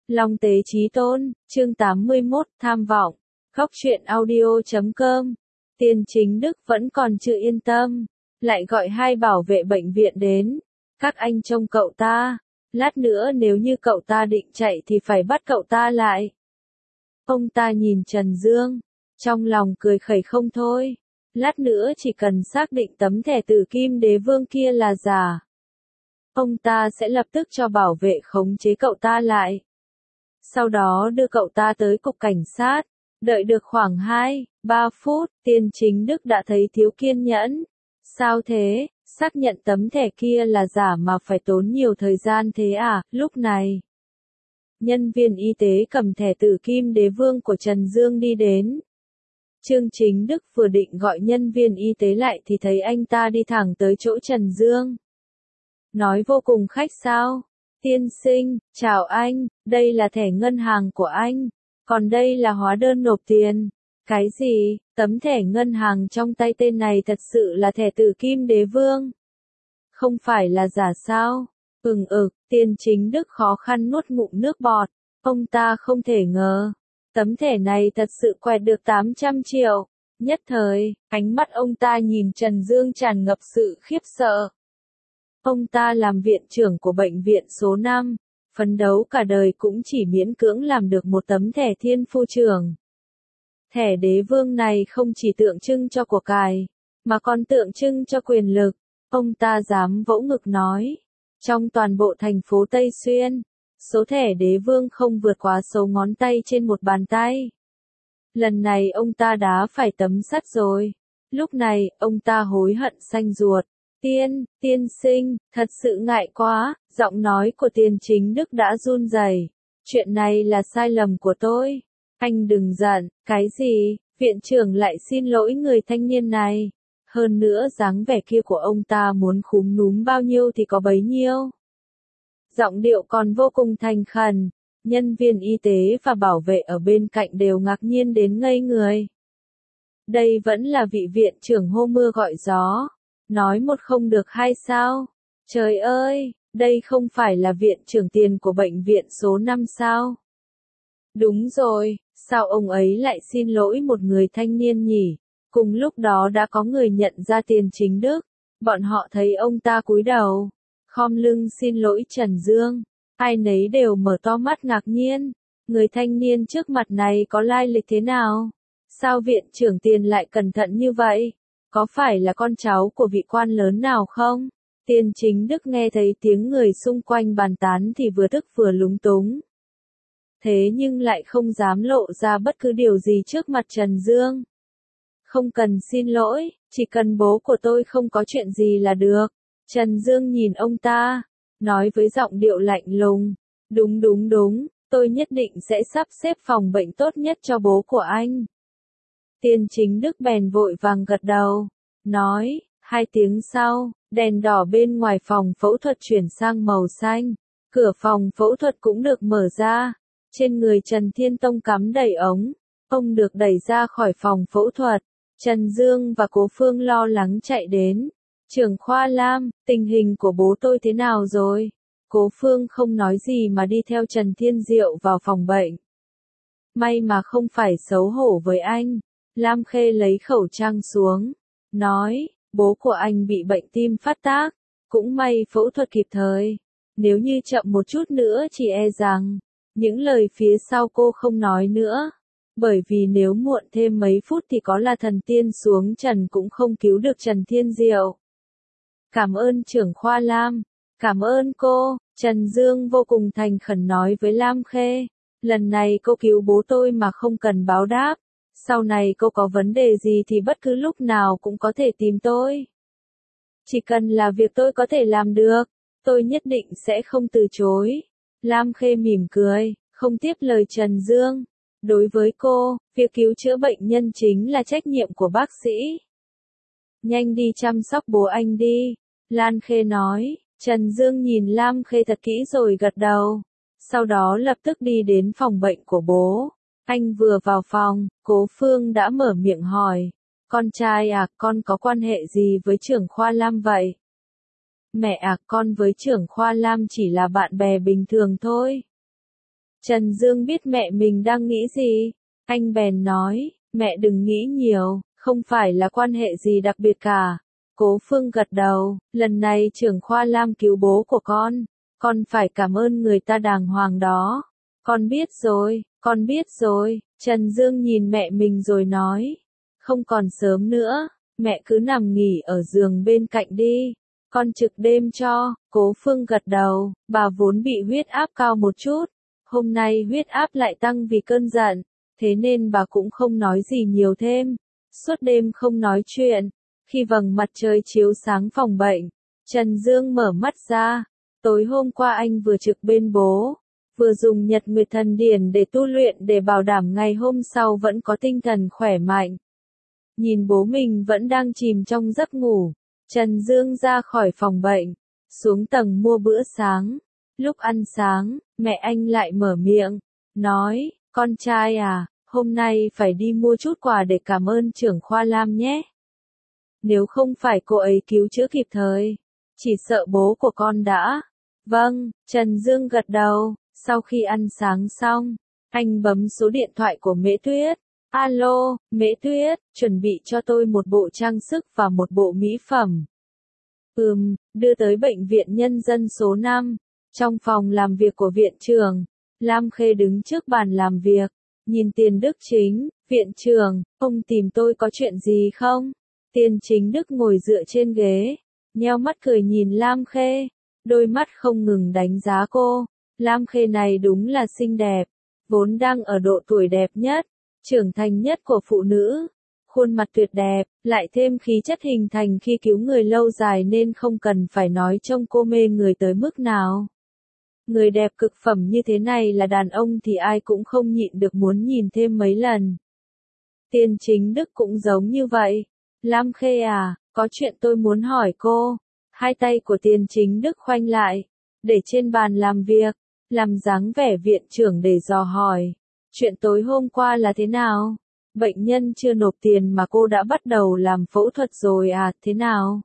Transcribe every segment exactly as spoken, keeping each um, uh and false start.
Long Tế Chí Tôn, chương tám mươi mốt, tham vọng. Góc truyện audio chấm com. Tiên Chính Đức vẫn còn chưa yên tâm, lại gọi hai bảo vệ bệnh viện đến. Các anh trông cậu ta, lát nữa nếu như cậu ta định chạy thì phải bắt cậu ta lại. Ông ta nhìn Trần Dương, trong lòng cười khẩy không thôi. Lát nữa chỉ cần xác định tấm thẻ Tử Kim Đế Vương kia là giả, ông ta sẽ lập tức cho bảo vệ khống chế cậu ta lại. Sau đó đưa cậu ta tới cục cảnh sát. Đợi được khoảng hai, ba phút, Tiên Chính Đức đã thấy thiếu kiên nhẫn. Sao thế, xác nhận tấm thẻ kia là giả mà phải tốn nhiều thời gian thế à? Lúc này, nhân viên y tế cầm thẻ Tử Kim Đế Vương của Trần Dương đi đến. Trương Chính Đức vừa định gọi nhân viên y tế lại thì thấy anh ta đi thẳng tới chỗ Trần Dương. Nói vô cùng khách sáo. Tiên sinh, chào anh, đây là thẻ ngân hàng của anh, còn đây là hóa đơn nộp tiền. Cái gì, tấm thẻ ngân hàng trong tay tên này thật sự là thẻ Tử Kim Đế Vương? Không phải là giả sao? Ừng ực, Tiên Chính Đức khó khăn nuốt ngụm nước bọt, ông ta không thể ngờ. Tấm thẻ này thật sự quẹt được tám trăm triệu. Nhất thời, ánh mắt ông ta nhìn Trần Dương tràn ngập sự khiếp sợ. Ông ta làm viện trưởng của bệnh viện số năm, phấn đấu cả đời cũng chỉ miễn cưỡng làm được một tấm thẻ thiên phu trưởng. Thẻ đế vương này không chỉ tượng trưng cho của cải, mà còn tượng trưng cho quyền lực. Ông ta dám vỗ ngực nói, trong toàn bộ thành phố Tây Xuyên, số thẻ đế vương không vượt quá số ngón tay trên một bàn tay. Lần này ông ta đá phải tấm sắt rồi. Lúc này, ông ta hối hận xanh ruột. Tiên, tiên sinh, thật sự ngại quá, giọng nói của Tiên Chính Đức đã run rẩy. Chuyện này là sai lầm của tôi. Anh đừng giận, cái gì, viện trưởng lại xin lỗi người thanh niên này. Hơn nữa dáng vẻ kia của ông ta muốn khúm núm bao nhiêu thì có bấy nhiêu. Giọng điệu còn vô cùng thành khẩn, nhân viên y tế và bảo vệ ở bên cạnh đều ngạc nhiên đến ngây người. Đây vẫn là vị viện trưởng hô mưa gọi gió. Nói một không được hai sao? Trời ơi, đây không phải là viện trưởng tiền của bệnh viện số năm sao? Đúng rồi, sao ông ấy lại xin lỗi một người thanh niên nhỉ? Cùng lúc đó đã có người nhận ra Tiên Chính Đức. Bọn họ thấy ông ta cúi đầu, khom lưng xin lỗi Trần Dương. Ai nấy đều mở to mắt ngạc nhiên. Người thanh niên trước mặt này có lai lịch thế nào? Sao viện trưởng tiền lại cẩn thận như vậy? Có phải là con cháu của vị quan lớn nào không? Tiên Chính Đức nghe thấy tiếng người xung quanh bàn tán thì vừa tức vừa lúng túng. Thế nhưng lại không dám lộ ra bất cứ điều gì trước mặt Trần Dương. Không cần xin lỗi, chỉ cần bố của tôi không có chuyện gì là được. Trần Dương nhìn ông ta, nói với giọng điệu lạnh lùng. Đúng đúng đúng, tôi nhất định sẽ sắp xếp phòng bệnh tốt nhất cho bố của anh. Tiên Chính Đức bèn vội vàng gật đầu, nói, hai tiếng sau, đèn đỏ bên ngoài phòng phẫu thuật chuyển sang màu xanh, cửa phòng phẫu thuật cũng được mở ra, trên người Trần Thiên Tông cắm đầy ống, ông được đẩy ra khỏi phòng phẫu thuật, Trần Dương và Cố Phương lo lắng chạy đến, trưởng khoa Lam, tình hình của bố tôi thế nào rồi? Cố Phương không nói gì mà đi theo Trần Thiên Diệu vào phòng bệnh. May mà không phải xấu hổ với anh. Lam Khê lấy khẩu trang xuống, nói, bố của anh bị bệnh tim phát tác, cũng may phẫu thuật kịp thời, nếu như chậm một chút nữa chỉ e rằng, những lời phía sau cô không nói nữa, bởi vì nếu muộn thêm mấy phút thì có là thần tiên xuống trần cũng không cứu được Trần Thiên Diệu. Cảm ơn trưởng khoa Lam, cảm ơn cô, Trần Dương vô cùng thành khẩn nói với Lam Khê, lần này cô cứu bố tôi mà không cần báo đáp. Sau này cô có vấn đề gì thì bất cứ lúc nào cũng có thể tìm tôi. Chỉ cần là việc tôi có thể làm được, tôi nhất định sẽ không từ chối. Lam Khê mỉm cười, không tiếp lời Trần Dương. Đối với cô, việc cứu chữa bệnh nhân chính là trách nhiệm của bác sĩ. Nhanh đi chăm sóc bố anh đi, Lan Khê nói. Trần Dương nhìn Lam Khê thật kỹ rồi gật đầu. Sau đó lập tức đi đến phòng bệnh của bố. Anh vừa vào phòng, Cố Phương đã mở miệng hỏi, con trai à, con có quan hệ gì với trưởng khoa Lam vậy? Mẹ à, con với trưởng khoa Lam chỉ là bạn bè bình thường thôi. Trần Dương biết mẹ mình đang nghĩ gì. Anh bèn nói, mẹ đừng nghĩ nhiều, không phải là quan hệ gì đặc biệt cả. Cố Phương gật đầu, lần này trưởng khoa Lam cứu bố của con, con phải cảm ơn người ta đàng hoàng đó. Con biết rồi, con biết rồi. Trần Dương nhìn mẹ mình rồi nói, không còn sớm nữa, mẹ cứ nằm nghỉ ở giường bên cạnh đi. Con trực đêm cho. Cố Phương gật đầu, bà vốn bị huyết áp cao một chút. Hôm nay huyết áp lại tăng vì cơn giận, thế nên bà cũng không nói gì nhiều thêm. Suốt đêm không nói chuyện. Khi vầng mặt trời chiếu sáng phòng bệnh, Trần Dương mở mắt ra. Tối hôm qua anh vừa trực bên bố, vừa dùng Nhật Nguyệt Thần Điển để tu luyện để bảo đảm ngày hôm sau vẫn có tinh thần khỏe mạnh. Nhìn bố mình vẫn đang chìm trong giấc ngủ, Trần Dương ra khỏi phòng bệnh, xuống tầng mua bữa sáng. Lúc ăn sáng, mẹ anh lại mở miệng, nói, con trai à, hôm nay phải đi mua chút quà để cảm ơn trưởng khoa Lam nhé. Nếu không phải cô ấy cứu chữa kịp thời, chỉ sợ bố của con đã. Vâng, Trần Dương gật đầu. Sau khi ăn sáng xong, anh bấm số điện thoại của Mễ Tuyết. Alo, Mễ Tuyết, chuẩn bị cho tôi một bộ trang sức và một bộ mỹ phẩm. Ừm, đưa tới bệnh viện nhân dân số năm. Trong phòng làm việc của viện trưởng, Lam Khê đứng trước bàn làm việc, nhìn Tiền Đức Chính. Viện trưởng, ông tìm tôi có chuyện gì không? Tiền Chính Đức ngồi dựa trên ghế, nheo mắt cười nhìn Lam Khê, đôi mắt không ngừng đánh giá cô. Lam Khê này đúng là xinh đẹp, vốn đang ở độ tuổi đẹp nhất, trưởng thành nhất của phụ nữ. Khuôn mặt tuyệt đẹp, lại thêm khí chất hình thành khi cứu người lâu dài nên không cần phải nói trông cô mê người tới mức nào. Người đẹp cực phẩm như thế này là đàn ông thì ai cũng không nhịn được muốn nhìn thêm mấy lần. Tiền Chính Đức cũng giống như vậy. Lam Khê à, có chuyện tôi muốn hỏi cô. Hai tay của Tiền Chính Đức khoanh lại, để trên bàn làm việc, làm dáng vẻ viện trưởng để dò hỏi. Chuyện tối hôm qua là thế nào? Bệnh nhân chưa nộp tiền mà cô đã bắt đầu làm phẫu thuật rồi à, thế nào?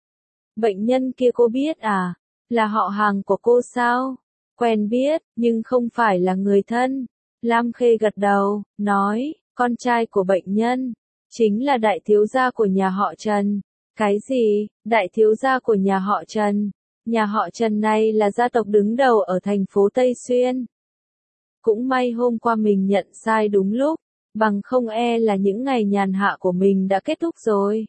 Bệnh nhân kia cô biết à? Là họ hàng của cô sao? Quen biết, nhưng không phải là người thân. Lam Khê gật đầu, nói, con trai của bệnh nhân, chính là đại thiếu gia của nhà họ Trần. Cái gì, đại thiếu gia của nhà họ Trần? Nhà họ Trần này là gia tộc đứng đầu ở thành phố Tây Xuyên. Cũng may hôm qua mình nhận sai đúng lúc, bằng không e là những ngày nhàn hạ của mình đã kết thúc rồi.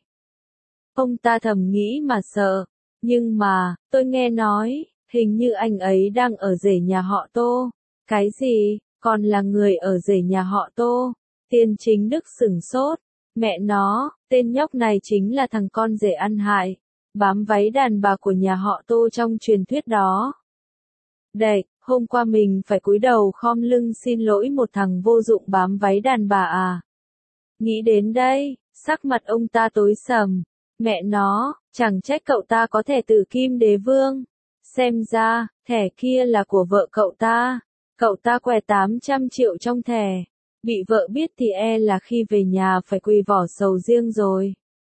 Ông ta thầm nghĩ mà sợ, nhưng mà, tôi nghe nói, hình như anh ấy đang ở rể nhà họ Tô. Cái gì, còn là người ở rể nhà họ Tô? Tiền Chính Đức sửng sốt, mẹ nó, tên nhóc này chính là thằng con rể ăn hại, bám váy đàn bà của nhà họ Tô trong truyền thuyết đó. Đệch, hôm qua mình phải cúi đầu khom lưng xin lỗi một thằng vô dụng bám váy đàn bà à? Nghĩ đến đây, sắc mặt ông ta tối sầm. Mẹ nó, chẳng trách cậu ta có thẻ tử kim đế vương. Xem ra, thẻ kia là của vợ cậu ta. Cậu ta què tám trăm triệu trong thẻ. Bị vợ biết thì e là khi về nhà phải quỳ vỏ sầu riêng rồi.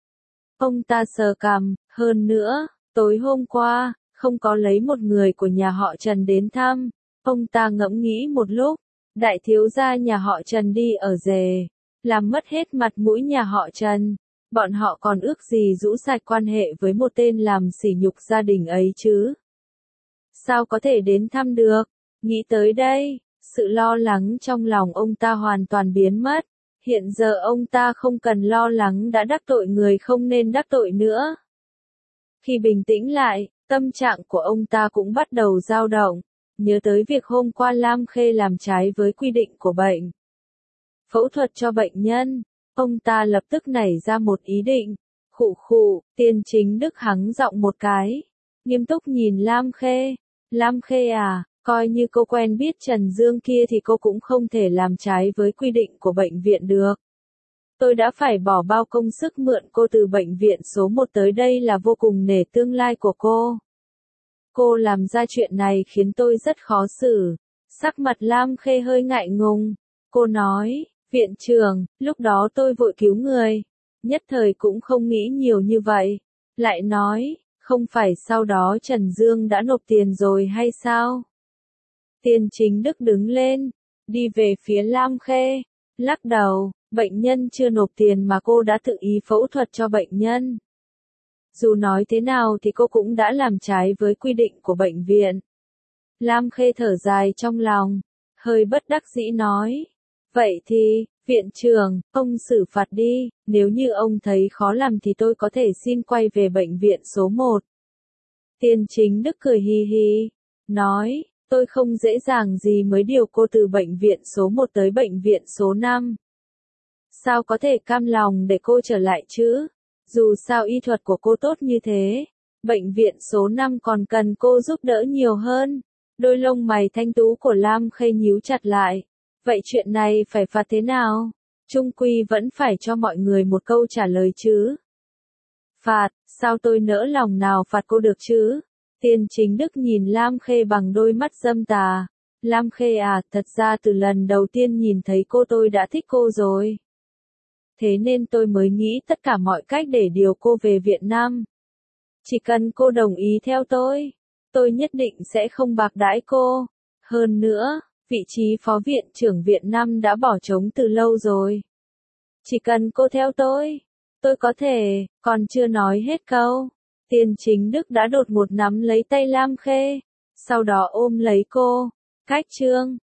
Ông ta sờ cằm, hơn nữa, tối hôm qua, không có lấy một người của nhà họ Trần đến thăm. Ông ta ngẫm nghĩ một lúc, đại thiếu gia nhà họ Trần đi ở rể, làm mất hết mặt mũi nhà họ Trần. Bọn họ còn ước gì rũ sạch quan hệ với một tên làm sỉ nhục gia đình ấy chứ? Sao có thể đến thăm được? Nghĩ tới đây, sự lo lắng trong lòng ông ta hoàn toàn biến mất. Hiện giờ ông ta không cần lo lắng đã đắc tội người không nên đắc tội nữa. Khi bình tĩnh lại, tâm trạng của ông ta cũng bắt đầu dao động, nhớ tới việc hôm qua Lam Khê làm trái với quy định của bệnh phẫu thuật cho bệnh nhân, ông ta lập tức nảy ra một ý định. Khụ khụ, Tiền Chính Đức hắng giọng một cái, nghiêm túc nhìn Lam Khê. Lam Khê à, coi như cô quen biết Trần Dương kia thì cô cũng không thể làm trái với quy định của bệnh viện được. Tôi đã phải bỏ bao công sức mượn cô từ bệnh viện số một tới đây là vô cùng nể tương lai của cô. Cô làm ra chuyện này khiến tôi rất khó xử. Sắc mặt Lam Khê hơi ngại ngùng. Cô nói, viện trưởng, lúc đó tôi vội cứu người. Nhất thời cũng không nghĩ nhiều như vậy. Lại nói, không phải sau đó Trần Dương đã nộp tiền rồi hay sao? Tiên Chính Đức đứng lên, đi về phía Lam Khê, lắc đầu, bệnh nhân chưa nộp tiền mà cô đã tự ý phẫu thuật cho bệnh nhân. Dù nói thế nào thì cô cũng đã làm trái với quy định của bệnh viện. Lam Khê thở dài trong lòng, hơi bất đắc dĩ nói. Vậy thì, viện trưởng, ông xử phạt đi, nếu như ông thấy khó làm thì tôi có thể xin quay về bệnh viện số một. Tiên Chính Đức cười hì hì, nói, tôi không dễ dàng gì mới điều cô từ bệnh viện số một tới bệnh viện số năm. Sao có thể cam lòng để cô trở lại chứ? Dù sao y thuật của cô tốt như thế, bệnh viện số năm còn cần cô giúp đỡ nhiều hơn. Đôi lông mày thanh tú của Lam Khê nhíu chặt lại. Vậy chuyện này phải phạt thế nào? Chung quy vẫn phải cho mọi người một câu trả lời chứ. Phạt, sao tôi nỡ lòng nào phạt cô được chứ? Tiên Chính Đức nhìn Lam Khê bằng đôi mắt dâm tà. Lam Khê à, thật ra từ lần đầu tiên nhìn thấy cô tôi đã thích cô rồi. Thế nên tôi mới nghĩ tất cả mọi cách để điều cô về Việt Nam. Chỉ cần cô đồng ý theo tôi, tôi nhất định sẽ không bạc đãi cô. Hơn nữa, vị trí phó viện trưởng Việt Nam đã bỏ trống từ lâu rồi. Chỉ cần cô theo tôi, tôi có thể, còn chưa nói hết câu. Tiên Chính Đức đã đột một nắm lấy tay Lam Khê, sau đó ôm lấy cô. Cách chương